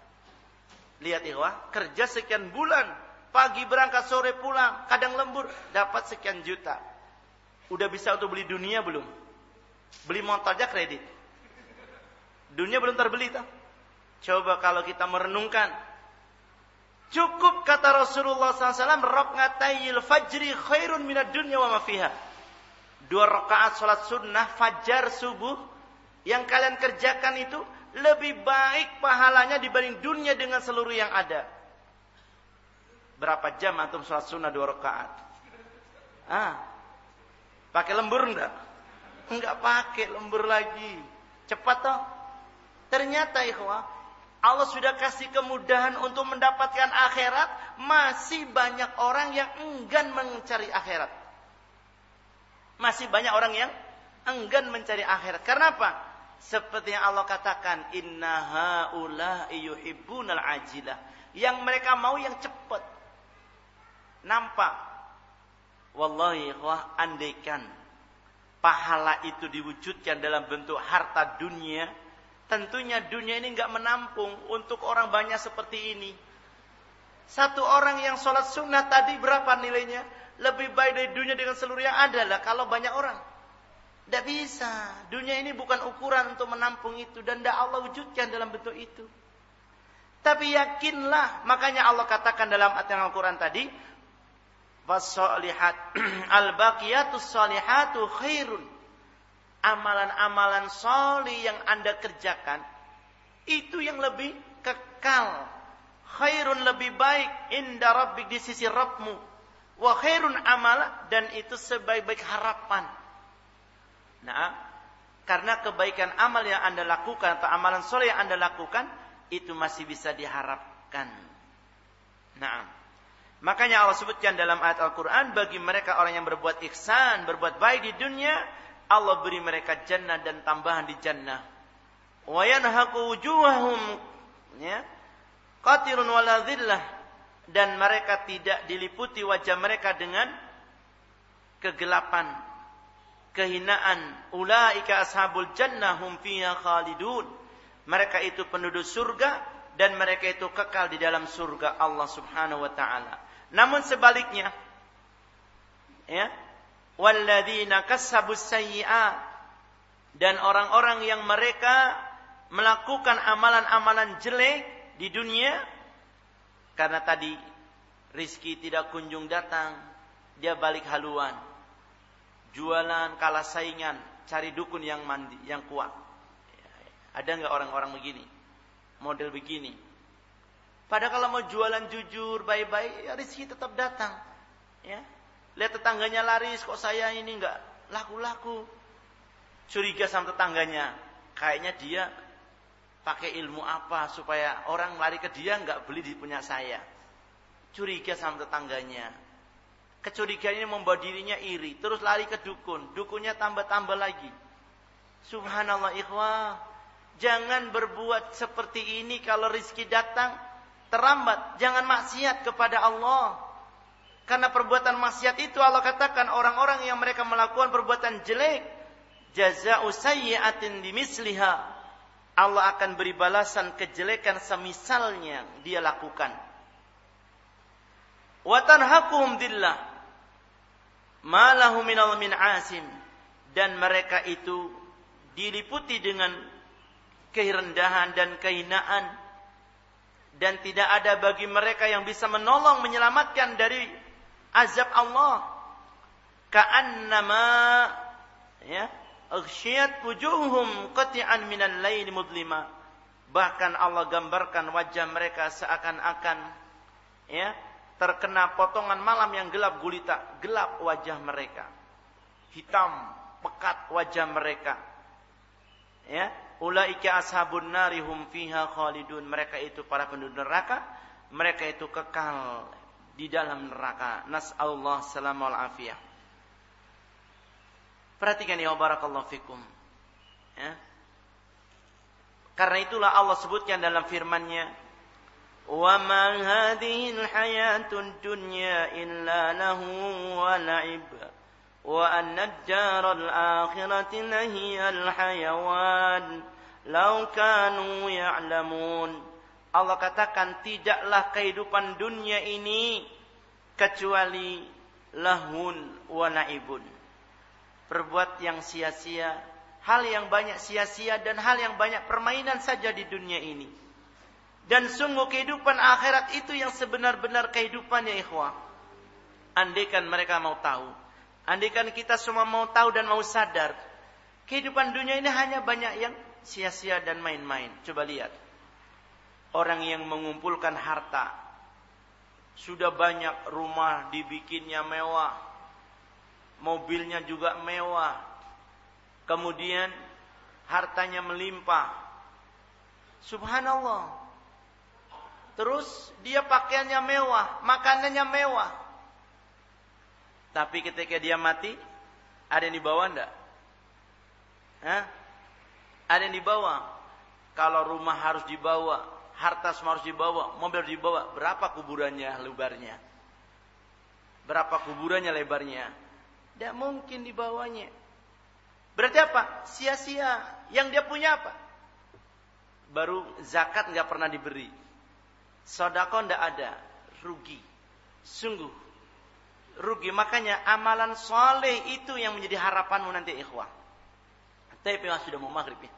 Lihat ikhwah, kerja sekian bulan, pagi berangkat, sore pulang, kadang lembur, dapat sekian juta. Udah bisa untuk beli dunia belum? Beli motor aja kredit. Dunia belum terbeli tak? Coba kalau kita merenungkan. Cukup kata Rasulullah sallallahu alaihi wasallam, raka'atayil fajri khairun minad dunya wa ma fiha. Dua rakaat salat sunnah fajar subuh yang kalian kerjakan itu lebih baik pahalanya dibanding dunia dengan seluruh yang ada. Berapa jam antum salat sunnah dua rakaat? Ah. Pakai lembur enggak? Enggak pakai lembur lagi. Cepat toh? Ternyata ikhwah, Allah sudah kasih kemudahan untuk mendapatkan akhirat, masih banyak orang yang enggan mencari akhirat. Masih banyak orang yang enggan mencari akhirat. Karena apa? Seperti yang Allah katakan, inna haula'i yuhibbunal ajilah. Yang mereka mau yang cepat. Nampak? Wallahi ikhwah, andaikan pahala itu diwujudkan dalam bentuk harta dunia, tentunya dunia ini enggak menampung untuk orang banyak seperti ini. Satu orang yang sholat sunnah tadi berapa nilainya? Lebih baik dari dunia dengan seluruh yang ada lah kalau banyak orang. Tidak bisa. Dunia ini bukan ukuran untuk menampung itu. Dan tidak Allah wujudkan dalam bentuk itu. Tapi yakinlah. Makanya Allah katakan dalam ayat Al-Quran tadi. Wassalihat al-baqiyatus salihatu khairun. Amalan-amalan solih yang anda kerjakan, itu yang lebih kekal. Khairun lebih baik inda rabbik di sisi Rabbmu. Wa khairun amala, dan itu sebaik-baik harapan. Nah, karena kebaikan amal yang anda lakukan atau amalan soleh yang anda lakukan, itu masih bisa diharapkan. Nah, makanya Allah sebutkan dalam ayat Al-Quran, bagi mereka orang yang berbuat ihsan, berbuat baik di dunia, Allah beri mereka jannah dan tambahan di jannah. Wa yanhaqu wujuhahum ya qatirun wala dhillah, dan mereka tidak diliputi wajah mereka dengan kegelapan, kehinaan. Ulaika ashabul jannah hum fiha khalidun. Mereka itu penduduk surga dan mereka itu kekal di dalam surga Allah Subhanahu wa taala. Namun sebaliknya, ya, walladzina kassabus sayyi'at, dan orang-orang yang mereka melakukan amalan-amalan jelek di dunia, karena tadi rizki tidak kunjung datang, dia balik haluan, jualan kalah saingan, cari dukun yang mandi, yang kuat. Ada nggak orang-orang begini? Model begini. Padahal kalau mau jualan jujur, baik-baik, ya rezeki tetap datang. Ya. Lihat tetangganya laris, kok saya ini nggak laku-laku. Curiga sama tetangganya. Kayaknya dia pakai ilmu apa supaya orang lari ke dia nggak beli di punya saya. Curiga sama tetangganya. Kecurigaan ini membuat dirinya iri. Terus lari ke dukun. Dukunnya tambah-tambah lagi. Subhanallah ikhwah. Jangan berbuat seperti ini kalau rezeki datang terlambat. Jangan maksiat kepada Allah. Karena perbuatan maksiat itu Allah katakan orang-orang yang mereka melakukan perbuatan jelek. Jaza'u sayyi'atin bimisliha. Allah akan beri balasan kejelekan semisalnya dia lakukan. Wa tanhaquhum dillah. Ma lahum minal min asim. Dan mereka itu diliputi dengan kerendahan dan kehinaan. Dan tidak ada bagi mereka yang bisa menolong, menyelamatkan dari azab Allah. Ka'annama ya, aghsyiyat wujuhum qati'an minal laili mudlima. Bahkan Allah gambarkan wajah mereka seakan-akan ya, terkena potongan malam yang gelap gulita, gelap wajah mereka. Hitam, pekat wajah mereka. Ya, ulaika ashabun nari hum fiha khalidun. Mereka itu para penduduk neraka, mereka itu kekal di dalam neraka. Nas'alullah salamul afiyah. Perhatikan ya barakallahu fikum. Ya. Karena itulah Allah sebutkan dalam firman-Nya, "Wa ma hadhil hayatud dunya illa lahu wa la'ib wa an-najjarul akhirati lahiyal hayawan law kanu ya'lamun." Allah katakan tidaklah kehidupan dunia ini kecuali lahun wa la'ibun. Perbuat yang sia-sia, hal yang banyak sia-sia dan hal yang banyak permainan saja di dunia ini. Dan sungguh kehidupan akhirat itu yang sebenar-benar kehidupan ya ikhwah. Andaikan mereka mau tahu, andaikan kita semua mau tahu dan mau sadar, kehidupan dunia ini hanya banyak yang sia-sia dan main-main. Coba lihat, orang yang mengumpulkan harta, sudah banyak rumah dibikinnya mewah, mobilnya juga mewah, kemudian hartanya melimpah. Subhanallah. Terus dia pakaiannya mewah, makanannya mewah. Tapi ketika dia mati, ada yang dibawa enggak? Hah? Ada yang dibawa. Kalau rumah harus dibawa, harta semua harus dibawa, mobil harus dibawa, berapa kuburannya lebarnya? Berapa kuburannya lebarnya? Tidak mungkin dibawanya. Berarti apa? Sia-sia. Yang dia punya apa? Baru zakat nggak pernah diberi. Sedekah nggak ada. Rugi. Sungguh. Rugi. Makanya amalan soleh itu yang menjadi harapanmu nanti ikhwah. Tapi mas sudah mau maghrib ya?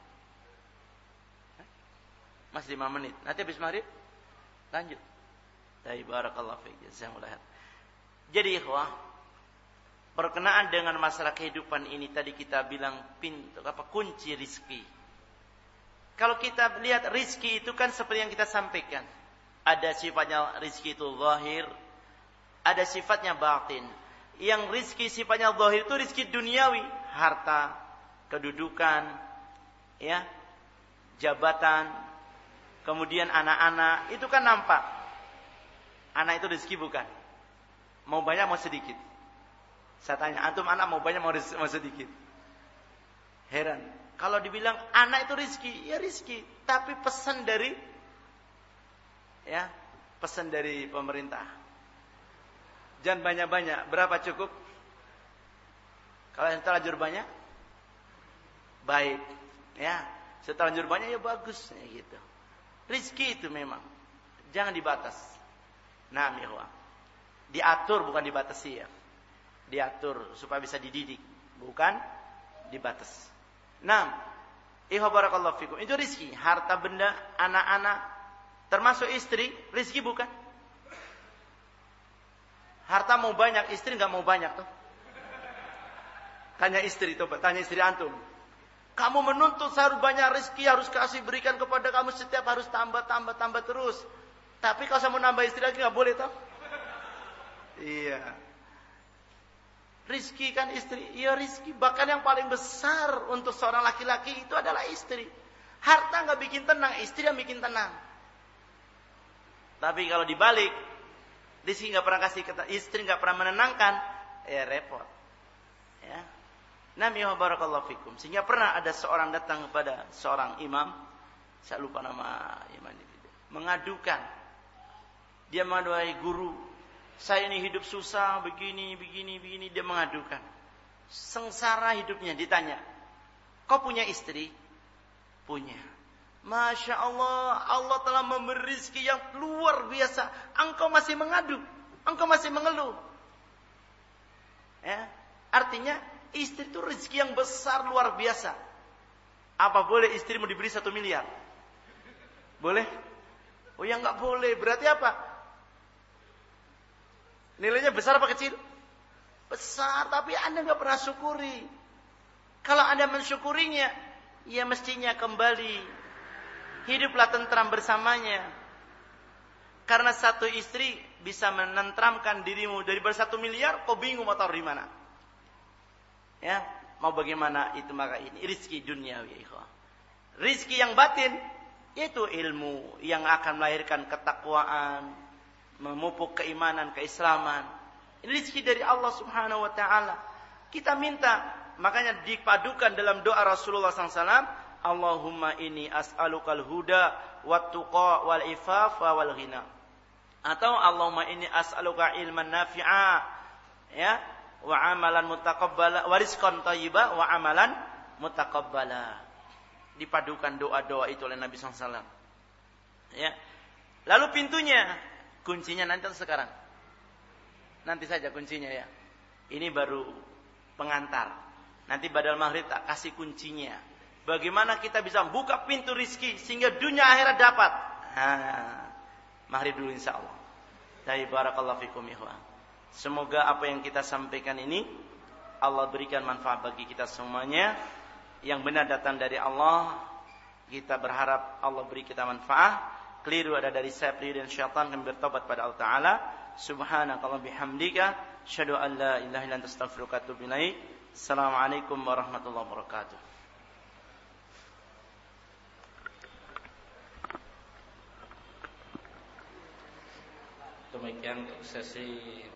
Masih lima menit. Nanti habis maghrib lanjut. Tapi barakallahu fiik. Jazakumullah khair. Jadi ikhwah, berkenaan dengan masalah kehidupan ini tadi kita bilang pintu apa kunci rizki. Kalau kita lihat rizki itu kan seperti yang kita sampaikan. Ada sifatnya rizki itu zahir, ada sifatnya batin. Yang rizki sifatnya zahir itu rizki duniawi, harta, kedudukan, ya, jabatan, kemudian anak-anak, itu kan nampak. Anak itu rizki bukan? Mau banyak mau sedikit? Saya tanya, antum anak mau banyak mau, mau sedikit? Heran. Kalau dibilang anak itu rizki, ya rizki. Tapi pesan dari, ya, pesan dari pemerintah. Jangan banyak-banyak. Berapa cukup? Kalau yang terlanjur banyak, baik. Ya, seterlanjur banyak ya bagus. Ya, gitu. Rizki itu memang. Jangan dibatas. Nah, mihwa. Diatur bukan dibatasi ya. Diatur supaya bisa dididik, bukan dibatas. Nah, ihwa barakallahu fikum. Itu rizki, harta benda, anak-anak, termasuk istri, rizki bukan? Harta mau banyak, istri nggak mau banyak tuh. Tanya istri tuh, tanya istri antum. Kamu menuntut harus banyak rezeki, harus kasih berikan kepada kamu setiap harus tambah, tambah, tambah terus. Tapi kalau saya mau nambah istri lagi nggak boleh toh? Iya. Rizki kan istri, iya rizki. Bahkan yang paling besar untuk seorang laki-laki itu adalah istri. Harta nggak bikin tenang, istri yang bikin tenang. Tapi kalau dibalik, rizki nggak pernah kasih, istri nggak pernah menenangkan, ya repot. Ya. Nami wa barakallahu fikum. Sehingga pernah ada seorang datang kepada seorang imam, saya lupa nama imam itu, mengadukan. Dia mengaduai guru, saya ini hidup susah, begini, begini, begini. Dia mengadukan. Sengsara hidupnya, ditanya, kau punya istri? Punya. Masya Allah, Allah telah memberi rezeki yang luar biasa. Engkau masih mengadu, engkau masih mengeluh. Ya, artinya istri itu rezeki yang besar luar biasa. Apa boleh istrimu diberi satu miliar? Boleh? Oh ya nggak boleh. Berarti apa? Nilainya besar apa kecil? Besar, tapi Anda nggak pernah syukuri. Kalau Anda mensyukurinya, ya mestinya kembali hiduplah tentram bersamanya. Karena satu istri bisa menentramkan dirimu. Daripada satu miliar, kau bingung mau taruh di mana. Ya, mau bagaimana itu maka ini rizki duniawi. Rizki yang batin yaitu ilmu yang akan melahirkan ketakwaan, memupuk keimanan, keislaman. Ini rizki dari Allah Subhanahu wa taala. Kita minta, makanya dipadukan dalam doa Rasulullah sallallahu alaihi wasallam, Allahumma inni as'alukal huda wat tuqa wal ifafa wal ghina. Atau Allahumma inni as'aluka ilman nafi'a, ya, wa amalan mutaqabbala, wa rizqan thayyiba wa amalan mutaqabbala. Dipadukan doa-doa itu oleh Nabi sallallahu alaihi wasallam. Ya. Lalu pintunya, kuncinya nanti sekarang. Nanti saja kuncinya ya. Ini baru pengantar. Nanti badal maghrib tak kasih kuncinya. Bagaimana kita bisa buka pintu rizki sehingga dunia akhirat dapat. Nah, maghrib dulu insyaallah. Dari barakallahu fikum ikhwan. Semoga apa yang kita sampaikan ini Allah berikan manfaat bagi kita semuanya. Yang benar datang dari Allah. Kita berharap Allah beri kita manfaat. Keliru ada dari saya pribadi dan syaitan, kami bertobat pada Allah Ta'ala. Subhanakallah bihamdika asyhadu an la ilaha illa anta astaghfiruka wa atubu ilaik. Assalamualaikum warahmatullahi wabarakatuh. Demikian sesi